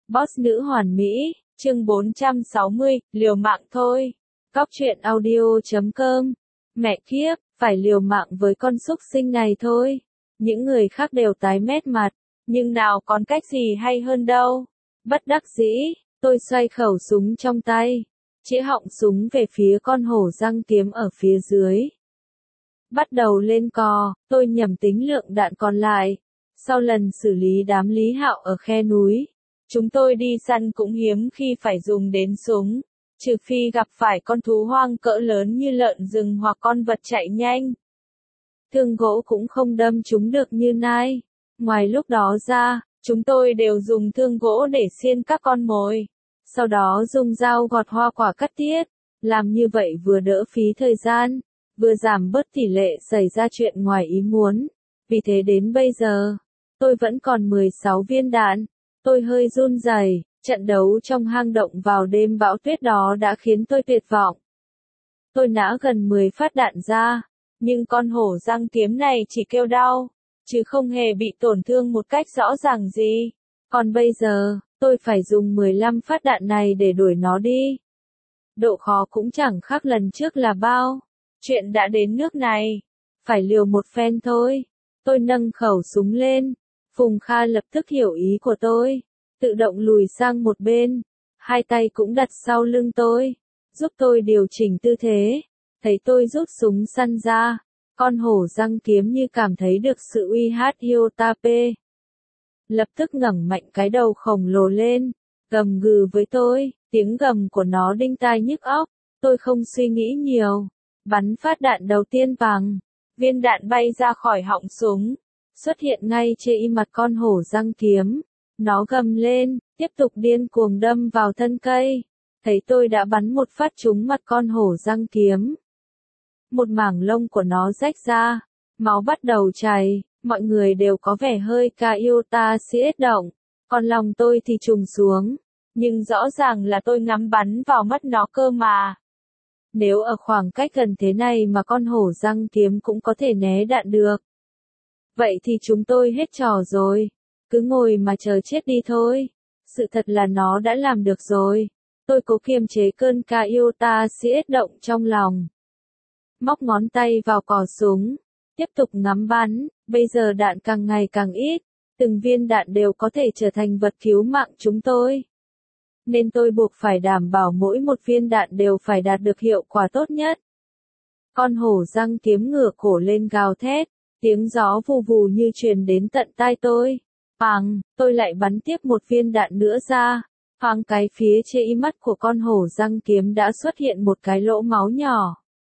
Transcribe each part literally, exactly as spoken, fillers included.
Boss nữ hoàn mỹ, chương bốn trăm sáu mươi, liều mạng thôi. Cóc truyện audio chấm com. Mẹ kiếp, phải liều mạng với con súc sinh này thôi. Những người khác đều tái mét mặt, nhưng nào còn cách gì hay hơn đâu. Bất đắc dĩ, tôi xoay khẩu súng trong tay, chĩa họng súng về phía con hổ răng kiếm ở phía dưới. Bắt đầu lên cò, tôi nhẩm tính lượng đạn còn lại. Sau lần xử lý đám Lý Hạo ở khe núi, chúng tôi đi săn cũng hiếm khi phải dùng đến súng, trừ phi gặp phải con thú hoang cỡ lớn như lợn rừng hoặc con vật chạy nhanh. Thương gỗ cũng không đâm chúng được như nai. Ngoài lúc đó ra, chúng tôi đều dùng thương gỗ để xiên các con mồi, sau đó dùng dao gọt hoa quả cắt tiết. Làm như vậy vừa đỡ phí thời gian, vừa giảm bớt tỷ lệ xảy ra chuyện ngoài ý muốn. Vì thế đến bây giờ, tôi vẫn còn mười sáu viên đạn. Tôi hơi run rẩy, trận đấu trong hang động vào đêm bão tuyết đó đã khiến tôi tuyệt vọng. Tôi nã gần mười phát đạn ra, nhưng con hổ răng kiếm này chỉ kêu đau, chứ không hề bị tổn thương một cách rõ ràng gì. Còn bây giờ, tôi phải dùng mười lăm phát đạn này để đuổi nó đi. Độ khó cũng chẳng khác lần trước là bao. Chuyện đã đến nước này, phải liều một phen thôi. Tôi nâng khẩu súng lên. Phùng Kha lập tức hiểu ý của tôi, tự động lùi sang một bên, hai tay cũng đặt sau lưng tôi, giúp tôi điều chỉnh tư thế. Thấy tôi rút súng săn ra, con hổ răng kiếm như cảm thấy được sự uy hát Hyotape. Lập tức ngẩng mạnh cái đầu khổng lồ lên, gầm gừ với tôi, tiếng gầm của nó đinh tai nhức óc. Tôi không suy nghĩ nhiều, bắn phát đạn đầu tiên bằng, viên đạn bay ra khỏi họng súng, xuất hiện ngay trên mặt con hổ răng kiếm. Nó gầm lên, tiếp tục điên cuồng đâm vào thân cây. Thấy tôi đã bắn một phát trúng mặt con hổ răng kiếm, một mảng lông của nó rách ra, máu bắt đầu chảy, mọi người đều có vẻ hơi Kaiota siết động, còn lòng tôi thì trùng xuống, nhưng rõ ràng là tôi ngắm bắn vào mắt nó cơ mà. Nếu ở khoảng cách gần thế này mà con hổ răng kiếm cũng có thể né đạn được, vậy thì chúng tôi hết trò rồi, cứ ngồi mà chờ chết đi thôi. Sự thật là nó đã làm được rồi. Tôi cố kiềm chế cơn Kaiota siết động trong lòng. Móc ngón tay vào cò súng, tiếp tục ngắm bắn. Bây giờ đạn càng ngày càng ít, từng viên đạn đều có thể trở thành vật cứu mạng chúng tôi. Nên tôi buộc phải đảm bảo mỗi một viên đạn đều phải đạt được hiệu quả tốt nhất. Con hổ răng kiếm ngửa cổ lên gào thét, tiếng gió vù vù như truyền đến tận tai tôi. Bàng, tôi lại bắn tiếp một viên đạn nữa ra. Thoáng cái phía trên mắt của con hổ răng kiếm đã xuất hiện một cái lỗ máu nhỏ.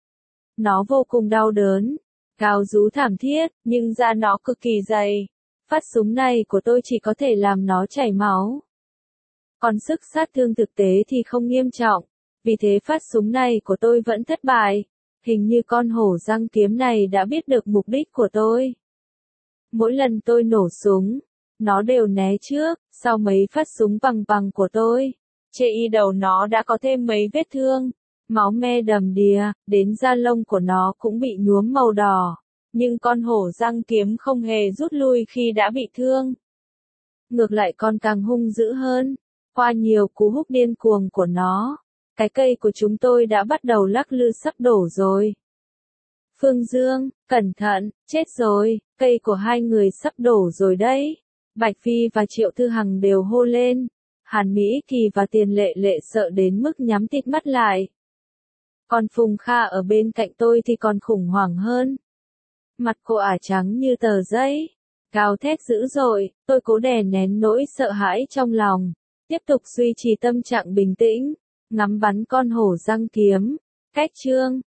Nó vô cùng đau đớn, gào rú thảm thiết, nhưng da nó cực kỳ dày. Phát súng này của tôi chỉ có thể làm nó chảy máu. Còn sức sát thương thực tế thì không nghiêm trọng, vì thế phát súng này của tôi vẫn thất bại. Hình như con hổ răng kiếm này đã biết được mục đích của tôi. Mỗi lần tôi nổ súng, nó đều né trước. Sau mấy phát súng bằng bằng của tôi, trên đầu nó đã có thêm mấy vết thương, máu me đầm đìa, đến da lông của nó cũng bị nhuốm màu đỏ. Nhưng con hổ răng kiếm không hề rút lui khi đã bị thương. Ngược lại còn càng hung dữ hơn. Qua nhiều cú húc điên cuồng của nó, cái cây của chúng tôi đã bắt đầu lắc lư sắp đổ rồi. Phương Dương, cẩn thận, chết rồi, cây của hai người sắp đổ rồi đấy. Bạch Phi và Triệu Thư Hằng đều hô lên. Hàn Mỹ Kỳ và Tiền Lệ Lệ sợ đến mức nhắm tịt mắt lại. Còn Phùng Kha ở bên cạnh tôi thì còn khủng hoảng hơn. Mặt cô ả trắng như tờ giấy, gào thét dữ dội. Tôi cố đè nén nỗi sợ hãi trong lòng, tiếp tục duy trì tâm trạng bình tĩnh, ngắm bắn con hổ răng kiếm. Cách chương